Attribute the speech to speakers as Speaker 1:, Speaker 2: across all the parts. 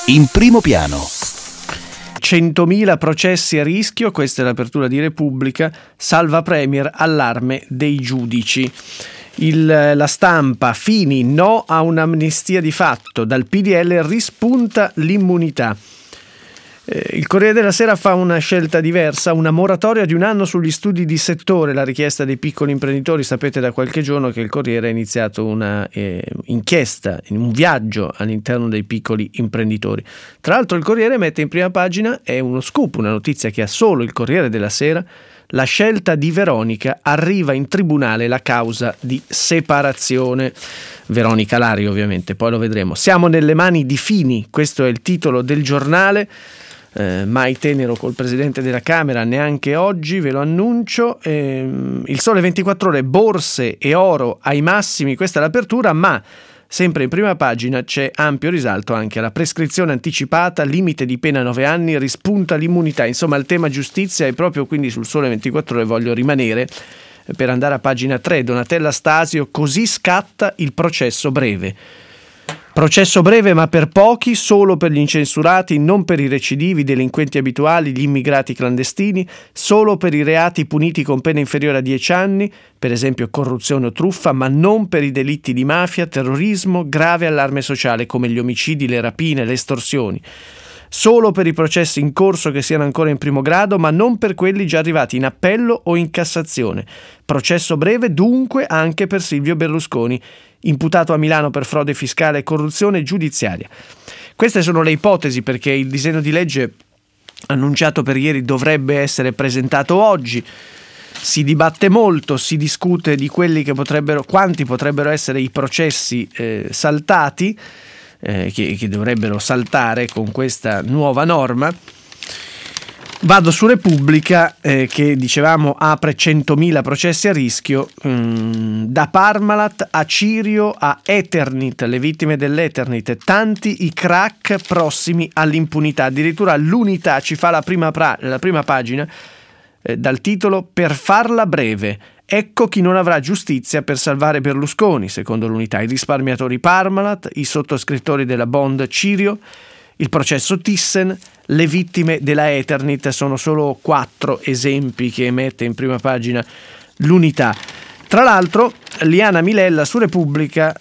Speaker 1: In primo piano.
Speaker 2: 100.000 processi a rischio, questa è l'apertura di Repubblica, salva Premier, allarme dei giudici. La Stampa, Fini, no a un'amnistia di fatto, dal PDL rispunta l'immunità. Il Corriere della Sera fa una scelta diversa, una moratoria di 1 anno sugli studi di settore, la richiesta dei piccoli imprenditori. Sapete da qualche giorno che il Corriere ha iniziato una inchiesta, un viaggio all'interno dei piccoli imprenditori. Tra l'altro il Corriere mette in prima pagina, è uno scoop, una notizia che ha solo il Corriere della Sera: la scelta di Veronica, arriva in tribunale la causa di separazione. Veronica Lari ovviamente, poi lo vedremo. Siamo nelle mani di Fini, questo è il titolo del giornale. Mai tenero col presidente della Camera, neanche oggi, ve lo annuncio. Il Sole 24 Ore, borse e oro ai massimi, questa è l'apertura, ma sempre in prima pagina c'è ampio risalto anche alla prescrizione anticipata, limite di pena 9 anni, rispunta l'immunità. Insomma, il tema giustizia è proprio, quindi sul Sole 24 Ore voglio rimanere per andare a pagina 3. Donatella Stasio, così scatta il processo breve. Processo breve ma per pochi, solo per gli incensurati, non per i recidivi, i delinquenti abituali, gli immigrati clandestini, solo per i reati puniti con pena inferiore a 10 anni, per esempio corruzione o truffa, ma non per i delitti di mafia, terrorismo, grave allarme sociale come gli omicidi, le rapine, le estorsioni. Solo per i processi in corso che siano ancora in primo grado, ma non per quelli già arrivati in appello o in Cassazione. Processo breve dunque anche per Silvio Berlusconi, imputato a Milano per frode fiscale e corruzione giudiziaria. Queste sono le ipotesi, perché il disegno di legge annunciato per ieri dovrebbe essere presentato oggi. Si dibatte molto, si discute di quanti potrebbero essere i processi saltati, che dovrebbero saltare con questa nuova norma. Vado su Repubblica, che dicevamo apre 100.000 processi a rischio, da Parmalat a Cirio a Eternit, le vittime dell'Eternit, tanti i crack prossimi all'impunità. Addirittura l'Unità ci fa la prima pagina dal titolo "Per farla breve, ecco chi non avrà giustizia per salvare Berlusconi", secondo l'Unità. I risparmiatori Parmalat, i sottoscrittori della Bond Cirio, il processo Thyssen, le vittime della Eternit. Sono solo 4 esempi che mette in prima pagina l'Unità. Tra l'altro Liana Milella su Repubblica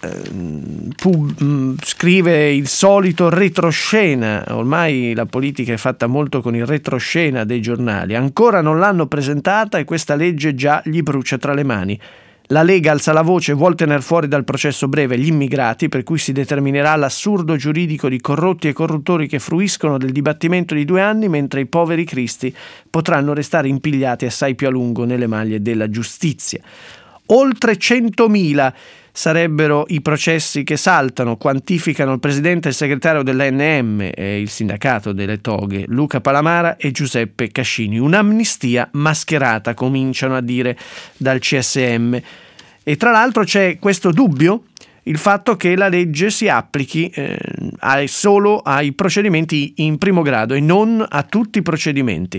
Speaker 2: scrive il solito retroscena. Ormai la politica è fatta molto con il retroscena dei giornali. Ancora non l'hanno presentata e questa legge già gli brucia tra le mani. La Lega alza la voce, vuol tener fuori dal processo breve gli immigrati, per cui si determinerà l'assurdo giuridico di corrotti e corruttori che fruiscono del dibattimento di 2 anni, mentre i poveri cristi potranno restare impigliati assai più a lungo nelle maglie della giustizia. Oltre 100.000 sarebbero i processi che saltano, quantificano il presidente e il segretario dell'ANM e il sindacato delle toghe, Luca Palamara e Giuseppe Cascini. Un'amnistia mascherata, cominciano a dire dal CSM. E tra l'altro c'è questo dubbio, il fatto che la legge si applichi solo ai procedimenti in primo grado e non a tutti i procedimenti.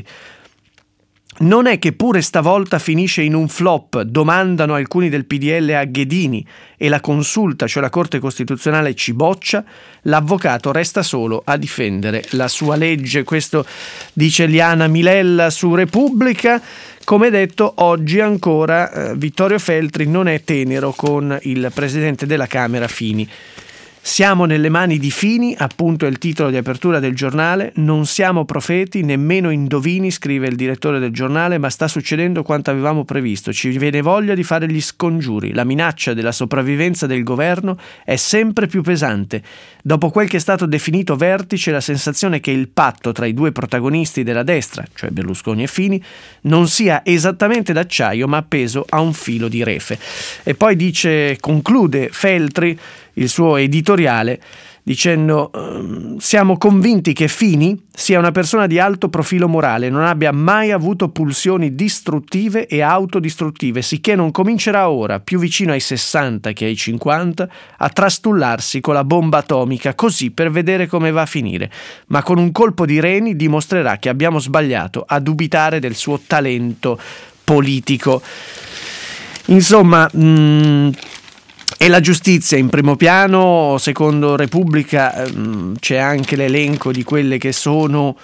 Speaker 2: Non è che pure stavolta finisce in un flop, domandano alcuni del PDL a Ghedini, e la consulta, cioè la Corte Costituzionale, ci boccia, l'avvocato resta solo a difendere la sua legge. Questo dice Liana Milella su Repubblica. Come detto, oggi ancora Vittorio Feltri non è tenero con il presidente della Camera Fini. Siamo nelle mani di Fini, appunto è il titolo di apertura del giornale. Non siamo profeti, nemmeno indovini, scrive il direttore del giornale, ma sta succedendo quanto avevamo previsto. Ci viene voglia di fare gli scongiuri. La minaccia della sopravvivenza del governo è sempre più pesante. Dopo quel che è stato definito vertice, la sensazione che il patto tra i due protagonisti della destra, cioè Berlusconi e Fini, non sia esattamente d'acciaio, ma appeso a un filo di refe. E poi conclude Feltri il suo editoriale dicendo: siamo convinti che Fini sia una persona di alto profilo morale, non abbia mai avuto pulsioni distruttive e autodistruttive, sicché non comincerà ora, più vicino ai 60 che ai 50, a trastullarsi con la bomba atomica, così per vedere come va a finire, ma con un colpo di reni dimostrerà che abbiamo sbagliato a dubitare del suo talento politico. Insomma, E la giustizia in primo piano, secondo Repubblica c'è anche l'elenco di quelle che sono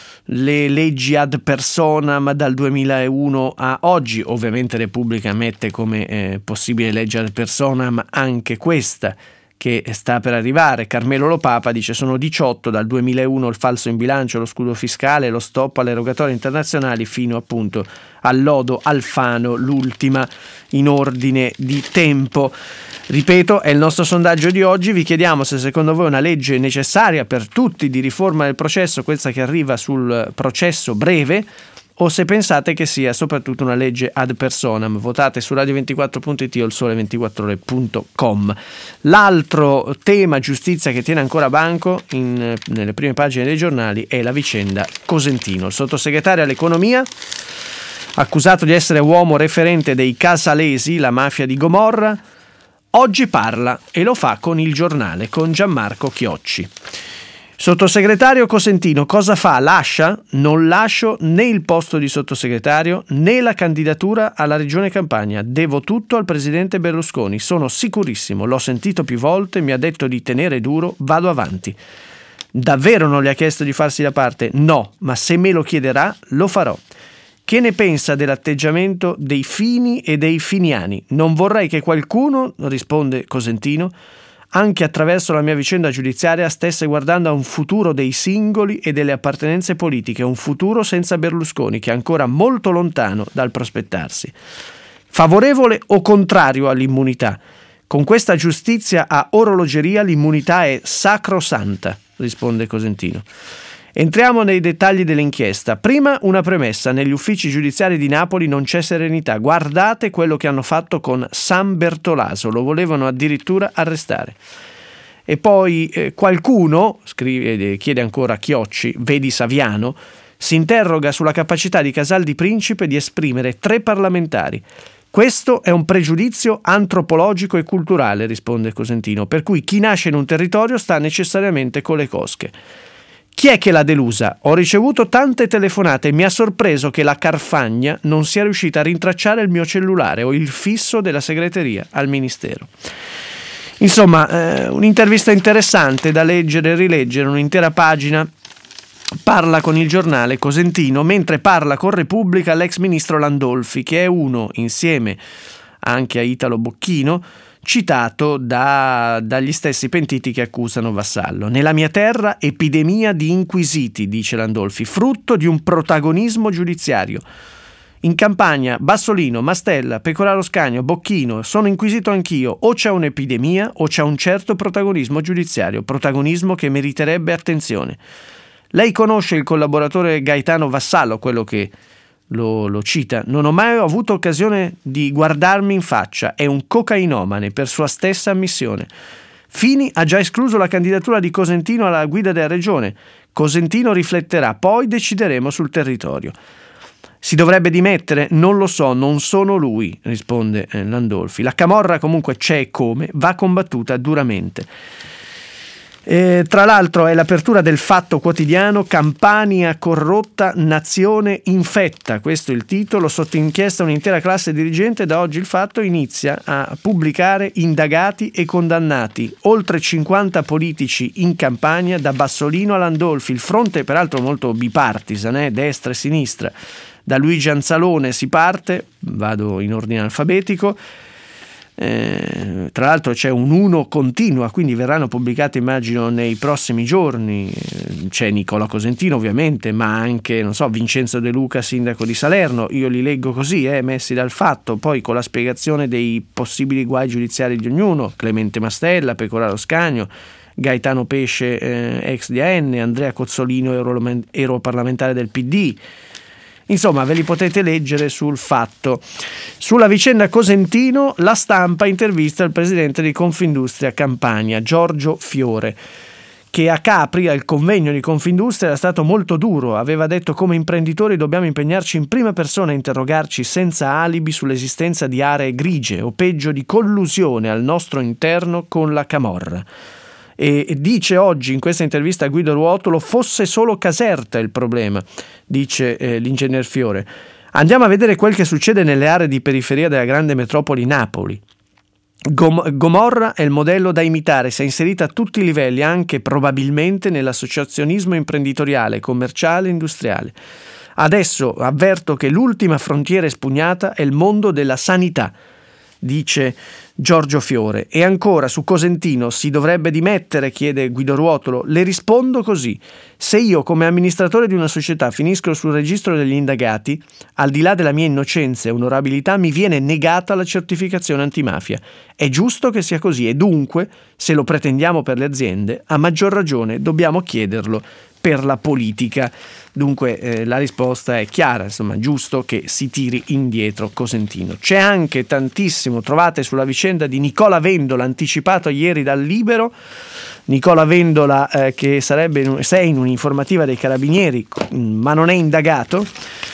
Speaker 2: le leggi ad personam dal 2001 a oggi. Ovviamente Repubblica mette come possibile legge ad personam anche questa che sta per arrivare. Carmelo Lopapa dice: sono 18 dal 2001 il falso in bilancio, lo scudo fiscale, lo stop alle rogatorie internazionali fino appunto al lodo Alfano, l'ultima in ordine di tempo. Ripeto, è il nostro sondaggio di oggi. Vi chiediamo se secondo voi è una legge necessaria per tutti di riforma del processo, questa che arriva sul processo breve, o se pensate che sia soprattutto una legge ad personam. Votate su radio24.it o il sole24ore.com. L'altro tema giustizia che tiene ancora banco nelle prime pagine dei giornali è la vicenda Cosentino. Il sottosegretario all'economia, accusato di essere uomo referente dei Casalesi, la mafia di Gomorra, oggi parla e lo fa con Il Giornale, con Gianmarco Chiocci. Sottosegretario Cosentino, cosa fa? Lascia? Non lascio né il posto di sottosegretario né la candidatura alla Regione Campania. Devo tutto al presidente Berlusconi. Sono sicurissimo, l'ho sentito più volte, mi ha detto di tenere duro, vado avanti. Davvero non le ha chiesto di farsi da parte? No, ma se me lo chiederà lo farò. Che ne pensa dell'atteggiamento dei Fini e dei Finiani? Non vorrei che qualcuno, risponde Cosentino, anche attraverso la mia vicenda giudiziaria stesse guardando a un futuro dei singoli e delle appartenenze politiche, un futuro senza Berlusconi che è ancora molto lontano dal prospettarsi. Favorevole o contrario all'immunità? Con questa giustizia a orologeria l'immunità è sacrosanta, risponde Cosentino. Entriamo nei dettagli dell'inchiesta. Prima una premessa: negli uffici giudiziari di Napoli non c'è serenità. Guardate quello che hanno fatto con San Bertolaso, lo volevano addirittura arrestare. E poi qualcuno, chiede ancora Chiocci, vedi Saviano, si interroga sulla capacità di Casal di Principe di esprimere 3 parlamentari. Questo è un pregiudizio antropologico e culturale, risponde Cosentino, per cui chi nasce in un territorio sta necessariamente con le cosche. Chi è che l'ha delusa? Ho ricevuto tante telefonate e mi ha sorpreso che la Carfagna non sia riuscita a rintracciare il mio cellulare o il fisso della segreteria al ministero. Insomma, un'intervista interessante da leggere e rileggere, un'intera pagina. Parla con Il Giornale Cosentino, mentre parla con Repubblica l'ex ministro Landolfi, che è uno, insieme anche a Italo Bocchino, citato dagli stessi pentiti che accusano Vassallo. Nella mia terra epidemia di inquisiti, dice Landolfi, frutto di un protagonismo giudiziario. In Campania Bassolino, Mastella, Pecoraro Scanio, Bocchino, sono inquisito anch'io. O c'è un'epidemia o c'è un certo protagonismo giudiziario, protagonismo che meriterebbe attenzione. Lei conosce il collaboratore Gaetano Vassallo, quello che lo cita. Non ho mai avuto occasione di guardarmi in faccia, è un cocainomane per sua stessa ammissione. Fini ha già escluso la candidatura di Cosentino alla guida della regione. Cosentino rifletterà, poi decideremo sul territorio. Si dovrebbe dimettere? Non lo so, non sono lui, risponde Landolfi. La camorra comunque c'è e come, va combattuta duramente. Tra l'altro è l'apertura del Fatto Quotidiano, Campania corrotta, nazione infetta, questo è il titolo. Sotto inchiesta un'intera classe dirigente, da oggi il Fatto inizia a pubblicare indagati e condannati, oltre 50 politici in Campania, da Bassolino a Landolfi, il fronte peraltro molto bipartisan, destra e sinistra. Da Luigi Anzalone si parte, vado in ordine alfabetico. Tra l'altro c'è un 1 continua, quindi verranno pubblicate immagino nei prossimi giorni. C'è Nicola Cosentino ovviamente, ma anche Vincenzo De Luca, sindaco di Salerno. Io li leggo così, messi dal Fatto, poi con la spiegazione dei possibili guai giudiziari di ognuno: Clemente Mastella, Pecoraro Scanio, Gaetano Pesce, ex di AN, Andrea Cozzolino, europarlamentare del PD. Insomma, ve li potete leggere sul Fatto. Sulla vicenda Cosentino, La Stampa intervista il presidente di Confindustria Campania, Giorgio Fiore, che a Capri, al convegno di Confindustria, era stato molto duro. Aveva detto: come imprenditori dobbiamo impegnarci in prima persona a interrogarci senza alibi sull'esistenza di aree grigie o peggio di collusione al nostro interno con la camorra. E dice oggi in questa intervista a Guido Ruotolo: fosse solo Caserta il problema, dice l'ingegner Fiore. Andiamo a vedere quel che succede nelle aree di periferia della grande metropoli Napoli. Gomorra è il modello da imitare, si è inserita a tutti i livelli, anche probabilmente nell'associazionismo imprenditoriale, commerciale e industriale. Adesso avverto che l'ultima frontiera espugnata è il mondo della sanità, dice Giorgio Fiore. E ancora, su Cosentino si dovrebbe dimettere, chiede Guido Ruotolo. Le rispondo così: se io come amministratore di una società finisco sul registro degli indagati, al di là della mia innocenza e onorabilità mi viene negata la certificazione antimafia. È giusto che sia così e dunque, se lo pretendiamo per le aziende, a maggior ragione dobbiamo chiederlo per la politica. Dunque la risposta è chiara, insomma, giusto che si tiri indietro Cosentino. C'è anche tantissimo, trovate sulla vicenda di Nicola Vendola, anticipato ieri dal Libero. Nicola Vendola che sei in un'informativa dei Carabinieri, ma non è indagato.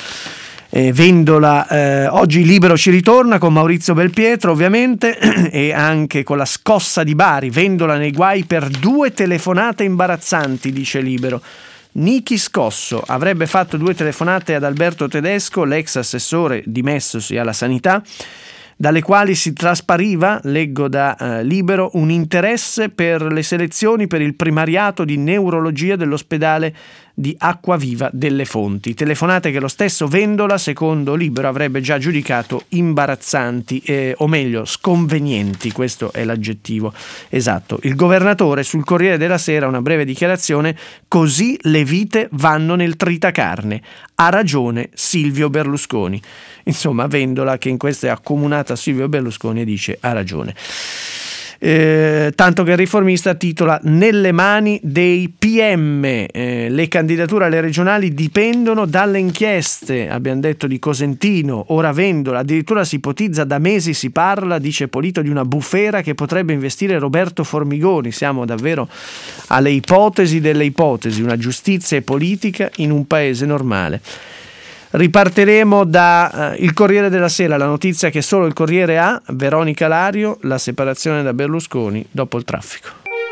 Speaker 2: Vendola, oggi Libero ci ritorna con Maurizio Belpietro ovviamente e anche con la scossa di Bari. Vendola nei guai per 2 telefonate imbarazzanti, dice Libero. Nichi scosso, avrebbe fatto 2 telefonate ad Alberto Tedesco, l'ex assessore dimessosi alla sanità, dalle quali si traspariva, leggo da Libero, un interesse per le selezioni per il primariato di neurologia dell'ospedale di Acquaviva delle Fonti. Telefonate che lo stesso Vendola, secondo Libero, avrebbe già giudicato imbarazzanti, o meglio sconvenienti, questo è l'aggettivo esatto. Il governatore sul Corriere della Sera, una breve dichiarazione: così le vite vanno nel tritacarne. Ha ragione Silvio Berlusconi. Insomma, Vendola, che in questo è accomunato a Silvio Berlusconi, e dice ha ragione. Tanto che il Riformista titola: nelle mani dei PM, le candidature alle regionali dipendono dalle inchieste, abbiamo detto, di Cosentino. Ora Vendola, addirittura si ipotizza, da mesi si parla, dice Polito, di una bufera che potrebbe investire Roberto Formigoni. Siamo davvero alle ipotesi delle ipotesi, una giustizia politica in un paese normale. Ripartiremo da il Corriere della Sera, la notizia che solo il Corriere ha: Veronica Lario, la separazione da Berlusconi dopo il traffico.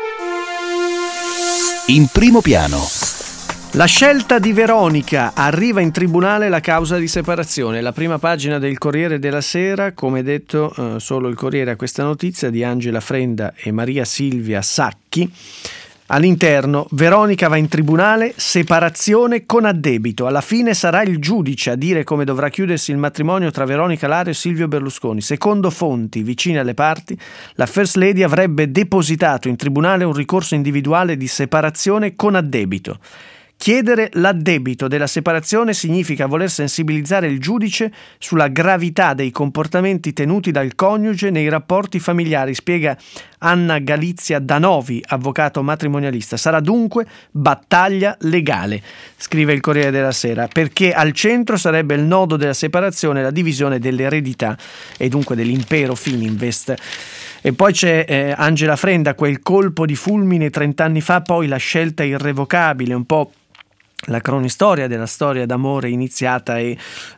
Speaker 1: In primo piano.
Speaker 2: La scelta di Veronica, arriva in tribunale la causa di separazione. La prima pagina del Corriere della Sera, come detto, solo il Corriere ha questa notizia di Angela Frenda e Maria Silvia Sacchi. All'interno, Veronica va in tribunale, separazione con addebito. Alla fine sarà il giudice a dire come dovrà chiudersi il matrimonio tra Veronica Lario e Silvio Berlusconi. Secondo fonti vicine alle parti, la First Lady avrebbe depositato in tribunale un ricorso individuale di separazione con addebito. Chiedere l'addebito della separazione significa voler sensibilizzare il giudice sulla gravità dei comportamenti tenuti dal coniuge nei rapporti familiari, spiega Anna Galizia Danovi, avvocato matrimonialista. Sarà dunque battaglia legale, scrive il Corriere della Sera, perché al centro sarebbe il nodo della separazione, la divisione dell'eredità e dunque dell'impero Fininvest. E poi c'è Angela Frenda, quel colpo di fulmine 30 anni fa, poi la scelta irrevocabile, un po' la cronistoria della storia d'amore iniziata e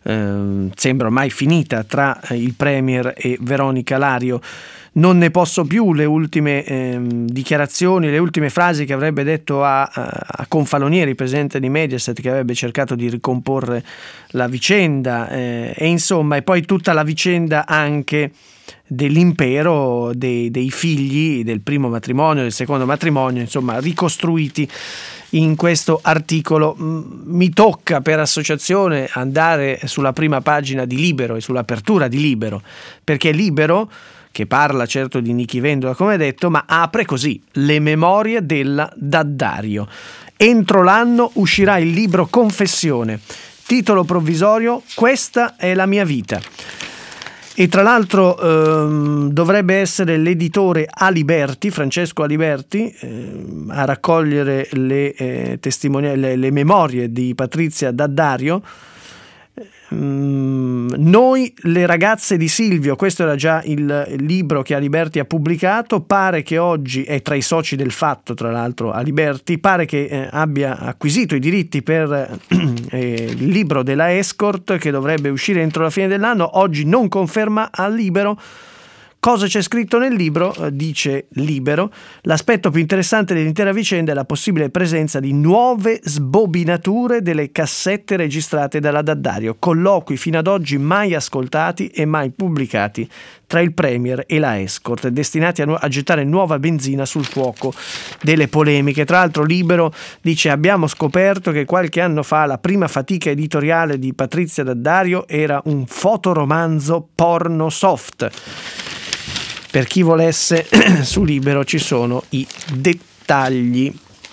Speaker 2: sembra ormai finita tra il Premier e Veronica Lario. Non ne posso più, le ultime dichiarazioni, le ultime frasi che avrebbe detto a Confalonieri, presidente di Mediaset, che avrebbe cercato di ricomporre la vicenda, e insomma, e poi tutta la vicenda anche dell'impero, dei figli del primo matrimonio, del secondo matrimonio, insomma, ricostruiti in questo articolo. Mi tocca per associazione andare sulla prima pagina di Libero e sull'apertura di Libero, perché Libero, che parla certo di Nichi Vendola come detto, ma apre così: le memorie della D'Addario. Entro l'anno uscirà il libro Confessione, titolo provvisorio: questa è la mia vita. E tra l'altro dovrebbe essere l'editore Aliberti, Francesco Aliberti, a raccogliere le le memorie di Patrizia D'Addario. Noi le ragazze di Silvio, questo era già il libro che Aliberti ha pubblicato. Pare che oggi è tra i soci del Fatto, tra l'altro Aliberti, pare che abbia acquisito i diritti per il libro della Escort, che dovrebbe uscire entro la fine dell'anno. Oggi non conferma al Libero Cosa c'è scritto nel libro? Dice Libero: l'aspetto più interessante dell'intera vicenda è la possibile presenza di nuove sbobinature delle cassette registrate dalla D'Addario, colloqui fino ad oggi mai ascoltati e mai pubblicati tra il Premier e la Escort, destinati a gettare nuova benzina sul fuoco delle polemiche. Tra l'altro Libero dice: abbiamo scoperto che qualche anno fa la prima fatica editoriale di Patrizia D'Addario era un fotoromanzo porno soft. Per chi volesse, su Libero ci sono i dettagli.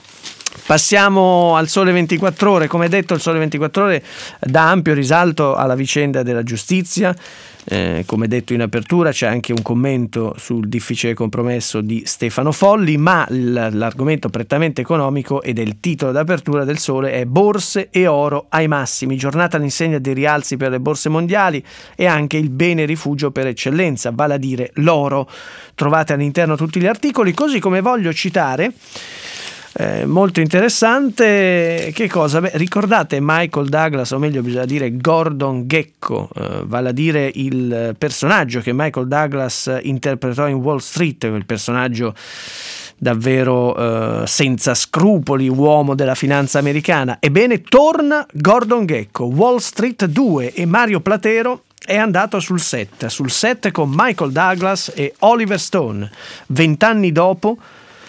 Speaker 2: Passiamo al Sole 24 Ore. Come detto, il Sole 24 Ore dà ampio risalto alla vicenda della giustizia. Come detto in apertura, c'è anche un commento sul difficile compromesso di Stefano Folli, ma l'argomento prettamente economico ed è il titolo d'apertura del Sole è borse e oro ai massimi, giornata all'insegna dei rialzi per le borse mondiali e anche il bene rifugio per eccellenza, vale a dire l'oro. Trovate all'interno tutti gli articoli, così come voglio citare molto interessante. Che cosa? Ricordate Michael Douglas, o meglio bisogna dire Gordon Gekko, vale a dire il personaggio che Michael Douglas interpretò in Wall Street, quel personaggio davvero senza scrupoli, uomo della finanza americana. Ebbene, torna Gordon Gekko, Wall Street 2, e Mario Platero è andato sul set con Michael Douglas e Oliver Stone. 20 anni dopo,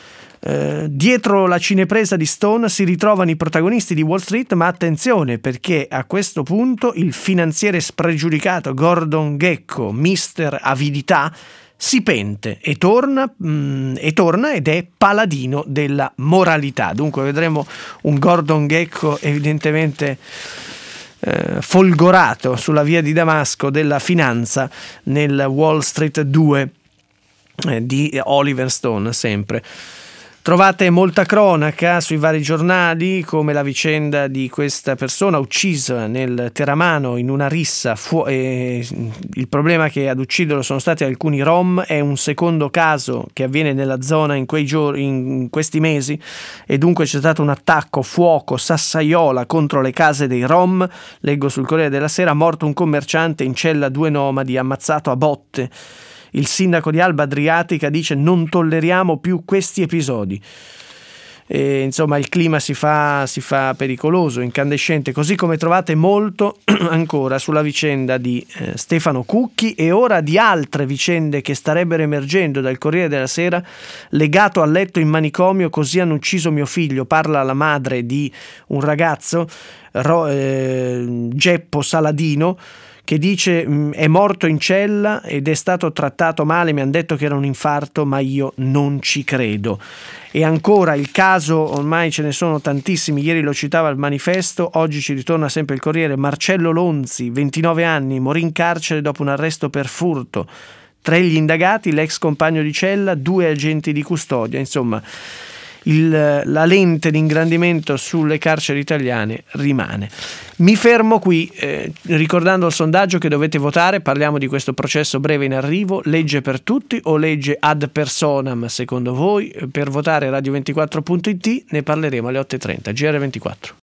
Speaker 2: dietro la cinepresa di Stone si ritrovano i protagonisti di Wall Street, ma attenzione, perché a questo punto il finanziere spregiudicato Gordon Gekko, mister avidità, si pente e torna ed è paladino della moralità. Dunque vedremo un Gordon Gekko evidentemente folgorato sulla via di Damasco della finanza nel Wall Street 2 di Oliver Stone, sempre. Trovate molta cronaca sui vari giornali, come la vicenda di questa persona uccisa nel Teramano in una rissa. Il problema che ad ucciderlo sono stati alcuni rom, è un secondo caso che avviene nella zona in questi mesi, e dunque c'è stato un attacco, fuoco, sassaiola contro le case dei rom. Leggo sul Corriere della Sera: morto un commerciante, in cella 2 nomadi, ammazzato a botte. Il sindaco di Alba Adriatica dice: non tolleriamo più questi episodi. E, insomma, il clima si fa pericoloso, incandescente, così come trovate molto ancora sulla vicenda di Stefano Cucchi, e ora di altre vicende che starebbero emergendo dal Corriere della Sera. Legato a letto in manicomio, così hanno ucciso mio figlio, parla la madre di un ragazzo, Geppo Saladino, che dice: è morto in cella ed è stato trattato male, mi hanno detto che era un infarto, ma io non ci credo. E ancora il caso, ormai ce ne sono tantissimi, ieri lo citava il Manifesto, oggi ci ritorna sempre il Corriere: Marcello Lonzi, 29 anni, morì in carcere dopo un arresto per furto. Tra gli indagati l'ex compagno di cella, 2 agenti di custodia. Insomma, la lente di ingrandimento sulle carceri italiane rimane. Mi fermo qui, ricordando il sondaggio che dovete votare. Parliamo di questo processo breve in arrivo: legge per tutti o legge ad personam secondo voi? Per votare radio24.it, ne parleremo alle 8:30. GR24.